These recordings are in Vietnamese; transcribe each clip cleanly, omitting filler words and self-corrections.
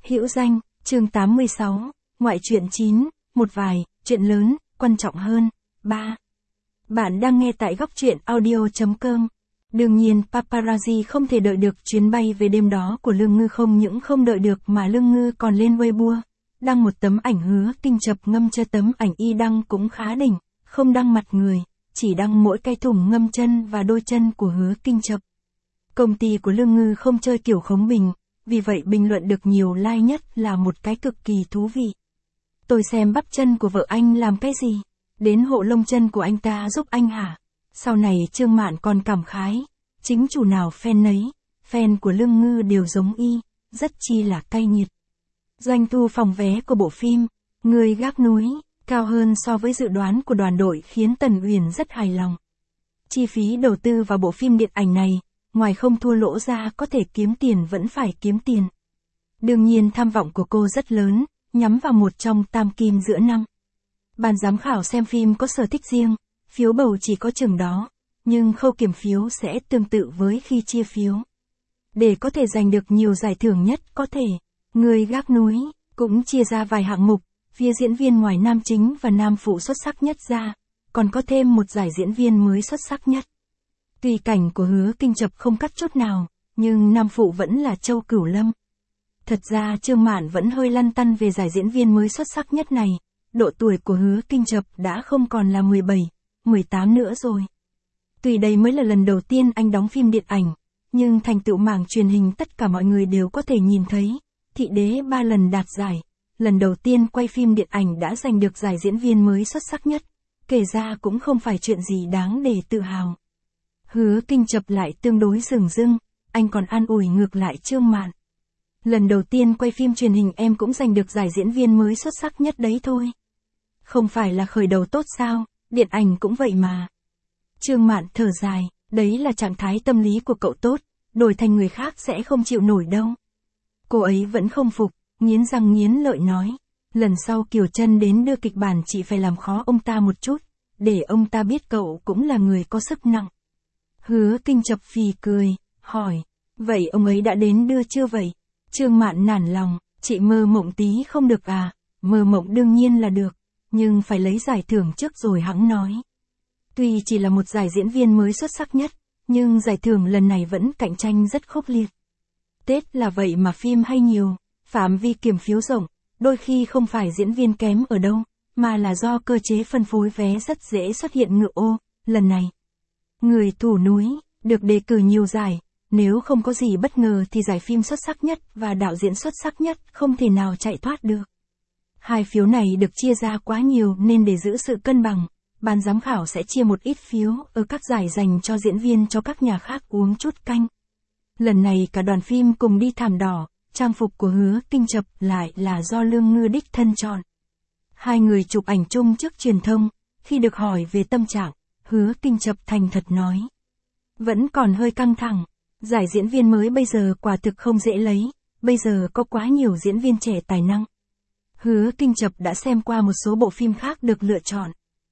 Hữu danh, chương 86, ngoại truyện 9, một vài, chuyện lớn, quan trọng hơn, 3. Bạn đang nghe tại góc truyện audio.com. Đương nhiên paparazzi không thể đợi được chuyến bay về đêm đó của Lương Ngư, không những không đợi được mà Lương Ngư còn lên Weibo, đăng một tấm ảnh Hứa Kinh Chập ngâm chân. Tấm ảnh y đăng cũng khá đỉnh, không đăng mặt người, chỉ đăng mỗi cái thủng ngâm chân và đôi chân của Hứa Kinh Chập. Công ty của Lương Ngư không chơi kiểu khống bình, vì vậy bình luận được nhiều like nhất là một cái cực kỳ thú vị. Tôi xem bắp chân của vợ anh làm cái gì? Đến hộ lông chân của anh ta giúp anh hả? Sau này Trương Mạn còn cảm khái, chính chủ nào fan nấy, fan của Lương Ngư đều giống y, rất chi là cay nghiệt. Doanh thu phòng vé của bộ phim Người Gác Núi cao hơn so với dự đoán của đoàn đội khiến Tần Uyển rất hài lòng. Chi phí đầu tư vào bộ phim điện ảnh này, ngoài không thua lỗ ra có thể kiếm tiền vẫn phải kiếm tiền. Đương nhiên tham vọng của cô rất lớn, nhắm vào một trong tam kim giữa năm. Ban giám khảo xem phim có sở thích riêng, phiếu bầu chỉ có chừng đó, nhưng khâu kiểm phiếu sẽ tương tự với khi chia phiếu. Để có thể giành được nhiều giải thưởng nhất có thể, Người Gác Núi cũng chia ra vài hạng mục, phía diễn viên ngoài nam chính và nam phụ xuất sắc nhất ra, còn có thêm một giải diễn viên mới xuất sắc nhất. Tuy cảnh của Hứa Kinh Chập không cắt chút nào, nhưng nam phụ vẫn là Châu Cửu Lâm. Thật ra Trương Mạn vẫn hơi lăn tăn về giải diễn viên mới xuất sắc nhất này, độ tuổi của Hứa Kinh Chập đã không còn là 17, 18 nữa rồi. Tuy đây mới là lần đầu tiên anh đóng phim điện ảnh, nhưng thành tựu mảng truyền hình tất cả mọi người đều có thể nhìn thấy. Thị Đế 3 lần đạt giải, lần đầu tiên quay phim điện ảnh đã giành được giải diễn viên mới xuất sắc nhất, kể ra cũng không phải chuyện gì đáng để tự hào. Hứa Kinh Chập lại tương đối dửng dưng, anh còn an ủi ngược lại Trương Mạn. Lần đầu tiên quay phim truyền hình em cũng giành được giải diễn viên mới xuất sắc nhất đấy thôi. Không phải là khởi đầu tốt sao, điện ảnh cũng vậy mà. Trương Mạn thở dài, đấy là trạng thái tâm lý của cậu tốt, đổi thành người khác sẽ không chịu nổi đâu. Cô ấy vẫn không phục, nghiến răng nghiến lợi nói, lần sau Kiều Trân đến đưa kịch bản chị phải làm khó ông ta một chút, để ông ta biết cậu cũng là người có sức nặng. Hứa Kinh Chập phì cười, hỏi, vậy ông ấy đã đến đưa chưa vậy? Trương Mạn nản lòng, chị mơ mộng tí không được à? Mơ mộng đương nhiên là được, nhưng phải lấy giải thưởng trước rồi hẵng nói. Tuy chỉ là một giải diễn viên mới xuất sắc nhất, nhưng giải thưởng lần này vẫn cạnh tranh rất khốc liệt. Tết là vậy mà phim hay nhiều, phạm vi kiểm phiếu rộng, đôi khi không phải diễn viên kém ở đâu, mà là do cơ chế phân phối vé rất dễ xuất hiện ngựa ô. Lần này, Người Thủ Núi được đề cử nhiều giải, nếu không có gì bất ngờ thì giải phim xuất sắc nhất và đạo diễn xuất sắc nhất không thể nào chạy thoát được. Hai phiếu này được chia ra quá nhiều nên để giữ sự cân bằng, ban giám khảo sẽ chia một ít phiếu ở các giải dành cho diễn viên cho các nhà khác uống chút canh. Lần này cả đoàn phim cùng đi thảm đỏ, trang phục của Hứa Kinh Chập lại là do Lương Ngư đích thân chọn. Hai người chụp ảnh chung trước truyền thông, khi được hỏi về tâm trạng, Hứa Kinh Chập thành thật nói. Vẫn còn hơi căng thẳng, giải diễn viên mới bây giờ quả thực không dễ lấy, bây giờ có quá nhiều diễn viên trẻ tài năng. Hứa Kinh Chập đã xem qua một số bộ phim khác được lựa chọn.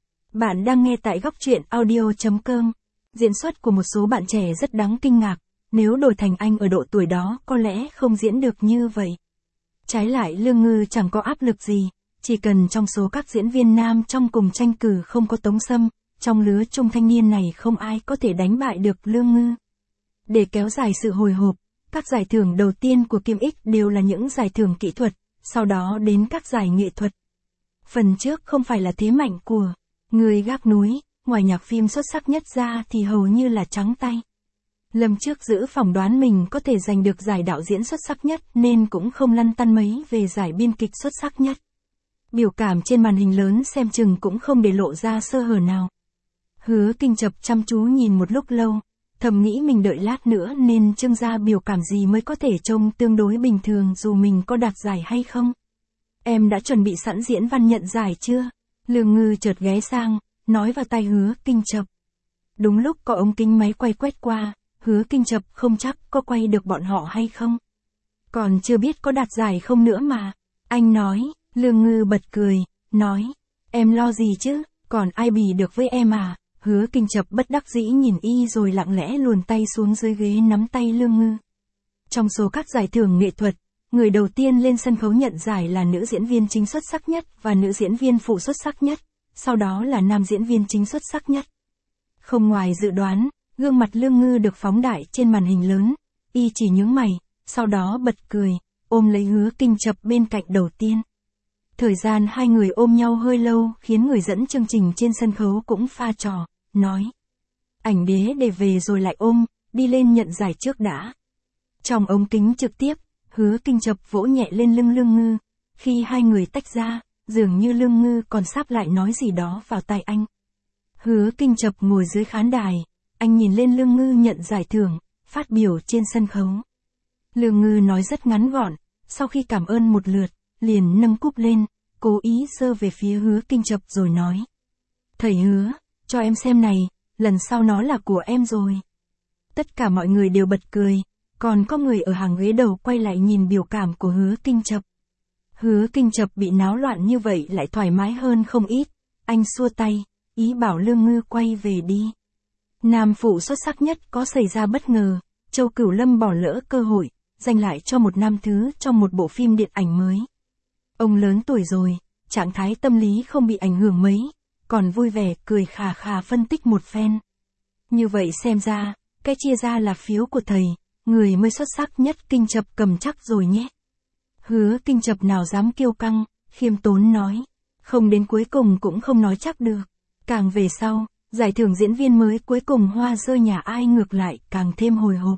Bạn đang nghe tại góc truyện audio.com. Diễn xuất của một số bạn trẻ rất đáng kinh ngạc, nếu đổi thành anh ở độ tuổi đó có lẽ không diễn được như vậy. Trái lại Lương Ngư chẳng có áp lực gì, chỉ cần trong số các diễn viên nam trong cùng tranh cử không có Tống Sâm, trong lứa trung thanh niên này không ai có thể đánh bại được Lương Ngư. Để kéo dài sự hồi hộp, các giải thưởng đầu tiên của Kim X đều là những giải thưởng kỹ thuật, sau đó đến các giải nghệ thuật. Phần trước không phải là thế mạnh của Người Gác Núi, ngoài nhạc phim xuất sắc nhất ra thì hầu như là trắng tay. Lâm trước giữ phỏng đoán mình có thể giành được giải đạo diễn xuất sắc nhất nên cũng không lăn tăn mấy về giải biên kịch xuất sắc nhất. Biểu cảm trên màn hình lớn xem chừng cũng không để lộ ra sơ hở nào. Hứa Kinh Chập chăm chú nhìn một lúc lâu, thầm nghĩ mình đợi lát nữa nên trưng ra biểu cảm gì mới có thể trông tương đối bình thường dù mình có đạt giải hay không. Em đã chuẩn bị sẵn diễn văn nhận giải chưa? Lương Ngư chợt ghé sang, nói vào tai Hứa Kinh Chập. Đúng lúc có ống kính máy quay quét qua, Hứa Kinh Chập không chắc có quay được bọn họ hay không. Còn chưa biết có đạt giải không nữa mà. Anh nói, Lương Ngư bật cười, nói, em lo gì chứ, còn ai bì được với em à? Hứa Kinh Chập bất đắc dĩ nhìn y rồi lặng lẽ luồn tay xuống dưới ghế nắm tay Lương Ngư. Trong số các giải thưởng nghệ thuật, Người đầu tiên lên sân khấu nhận giải là nữ diễn viên chính xuất sắc nhất và nữ diễn viên phụ xuất sắc nhất, sau đó là nam diễn viên chính xuất sắc nhất. Không ngoài dự đoán, gương mặt Lương Ngư được phóng đại trên màn hình lớn, y chỉ nhướng mày, sau đó bật cười, ôm lấy Hứa Kinh Chập bên cạnh đầu tiên. Thời gian hai người ôm nhau hơi lâu khiến người dẫn chương trình trên sân khấu cũng pha trò, nói. Ảnh đế để về rồi lại ôm, đi lên nhận giải trước đã. Trong ống kính trực tiếp, Hứa Kinh Chập vỗ nhẹ lên lưng Lương Ngư, khi hai người tách ra, dường như Lương Ngư còn sáp lại nói gì đó vào tai anh. Hứa Kinh Chập ngồi dưới khán đài, anh nhìn lên Lương Ngư nhận giải thưởng, phát biểu trên sân khấu. Lương Ngư nói rất ngắn gọn, sau khi cảm ơn một lượt, liền nâng cúp lên, cố ý giơ về phía Hứa Kinh Chập rồi nói. Thầy Hứa, cho em xem này, lần sau nó là của em rồi. Tất cả mọi người đều bật cười, còn có người ở hàng ghế đầu quay lại nhìn biểu cảm của Hứa Kinh Chập. Hứa Kinh Chập bị náo loạn như vậy lại thoải mái hơn không ít, anh xua tay, ý bảo Lương Ngư quay về đi. Nam phụ xuất sắc nhất có xảy ra bất ngờ, Châu Cửu Lâm bỏ lỡ cơ hội, giành lại cho một nam thứ trong một bộ phim điện ảnh mới. Ông lớn tuổi rồi, trạng thái tâm lý không bị ảnh hưởng mấy, còn vui vẻ cười khà khà phân tích một phen. Như vậy xem ra, cái chia ra là phiếu của thầy, người mới xuất sắc nhất Kinh Chập cầm chắc rồi nhé. Hứa Kinh Chập nào dám kiêu căng, khiêm tốn nói, không đến cuối cùng cũng không nói chắc được. Càng về sau, giải thưởng diễn viên mới cuối cùng hoa rơi nhà ai ngược lại càng thêm hồi hộp.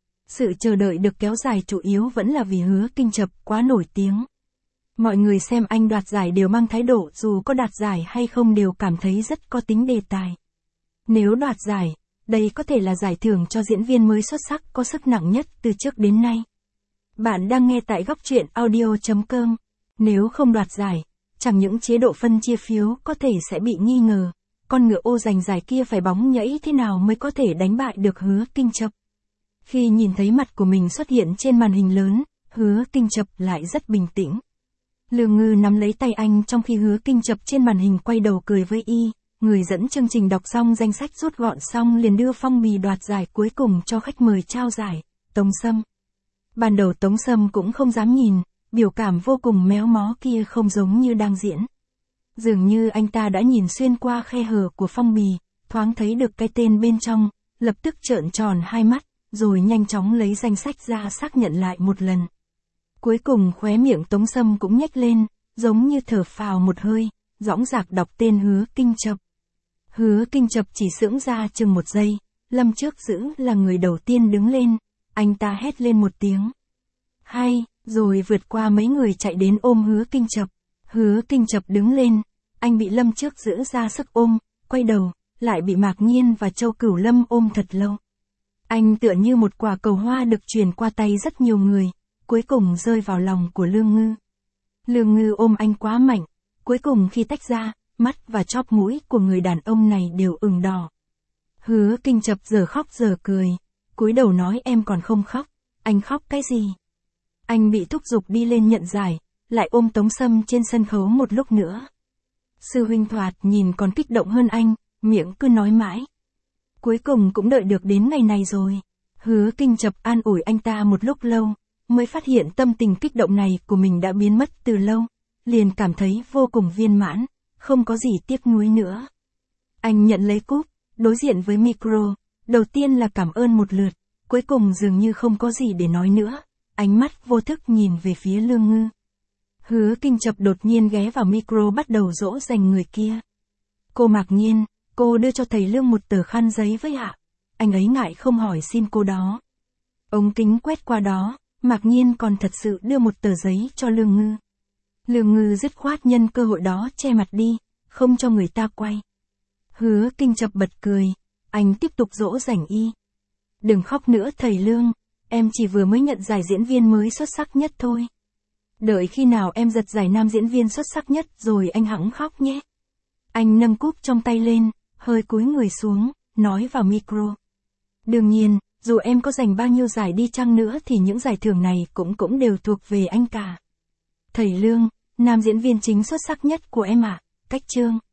Sự chờ đợi được kéo dài chủ yếu vẫn là vì Hứa Kinh Chập quá nổi tiếng. Mọi người xem anh đoạt giải đều mang thái độ dù có đạt giải hay không đều cảm thấy rất có tính đề tài. Nếu đoạt giải, đây có thể là giải thưởng cho diễn viên mới xuất sắc có sức nặng nhất từ trước đến nay. Bạn đang nghe tại Góc Truyện Audio.com. Nếu không đoạt giải, chẳng những chế độ phân chia phiếu có thể sẽ bị nghi ngờ, con ngựa ô giành giải kia phải bóng nhảy thế nào mới có thể đánh bại được Hứa Kinh Chập. Khi nhìn thấy mặt của mình xuất hiện trên màn hình lớn, Hứa Kinh Chập lại rất bình tĩnh. Lương Ngư nắm lấy tay anh trong khi Hứa Kinh Chập trên màn hình quay đầu cười với y, người dẫn chương trình đọc xong danh sách rút gọn xong liền đưa phong bì đoạt giải cuối cùng cho khách mời trao giải, Tống Sâm. Ban đầu Tống Sâm cũng không dám nhìn, biểu cảm vô cùng méo mó kia không giống như đang diễn. Dường như anh ta đã nhìn xuyên qua khe hở của phong bì, thoáng thấy được cái tên bên trong, lập tức trợn tròn hai mắt, rồi nhanh chóng lấy danh sách ra xác nhận lại một lần. Cuối cùng khóe miệng Tống Sâm cũng nhếch lên, giống như thở phào một hơi, dõng dạc đọc tên Hứa Kinh Chập. Hứa Kinh Chập chỉ sững ra chừng một giây, Lâm Trước Dữ là người đầu tiên đứng lên, anh ta hét lên một tiếng. Hay, rồi vượt qua mấy người chạy đến ôm Hứa Kinh Chập. Hứa Kinh Chập đứng lên, anh bị Lâm Trước Dữ ra sức ôm, quay đầu, lại bị Mạc Nhiên và Châu Cửu Lâm ôm thật lâu. Anh tựa như một quả cầu hoa được truyền qua tay rất nhiều người, cuối cùng rơi vào lòng của Lương Ngư. Lương Ngư ôm anh quá mạnh, cuối cùng khi tách ra, mắt và chóp mũi của người đàn ông này đều ửng đỏ. Hứa Kinh Chập giờ khóc giờ cười, cúi đầu nói em còn không khóc, anh khóc cái gì? Anh bị thúc giục đi lên nhận giải, lại ôm Tống Sâm trên sân khấu một lúc nữa. Sư huynh thoạt nhìn còn kích động hơn anh, miệng cứ nói mãi. Cuối cùng cũng đợi được đến ngày này rồi. Hứa Kinh Chập an ủi anh ta một lúc lâu, mới phát hiện tâm tình kích động này của mình đã biến mất từ lâu, liền cảm thấy vô cùng viên mãn, không có gì tiếc nuối nữa. Anh nhận lấy cúp, đối diện với micro, đầu tiên là cảm ơn một lượt, cuối cùng dường như không có gì để nói nữa, ánh mắt vô thức nhìn về phía Lương Ngư. Hứa Kinh Chập đột nhiên ghé vào micro bắt đầu dỗ dành người kia. Cô Mạc Nhiên, cô đưa cho thầy Lương một tờ khăn giấy với ạ. Anh ấy ngại không hỏi xin cô đó. Ống kính quét qua đó, Mạc Nhiên còn thật sự đưa một tờ giấy cho Lương Ngư. Lương Ngư dứt khoát nhân cơ hội đó che mặt đi, không cho người ta quay. Hứa Kinh Chập bật cười, anh tiếp tục dỗ dành y. Đừng khóc nữa thầy Lương, em chỉ vừa mới nhận giải diễn viên mới xuất sắc nhất thôi. Đợi khi nào em giật giải nam diễn viên xuất sắc nhất rồi anh hẵng khóc nhé. Anh nâng cúp trong tay lên, hơi cúi người xuống, nói vào micro. Đương nhiên, dù em có giành bao nhiêu giải đi chăng nữa thì những giải thưởng này cũng đều thuộc về anh cả. Thầy Lương, nam diễn viên chính xuất sắc nhất của em ạ, Cách Chương.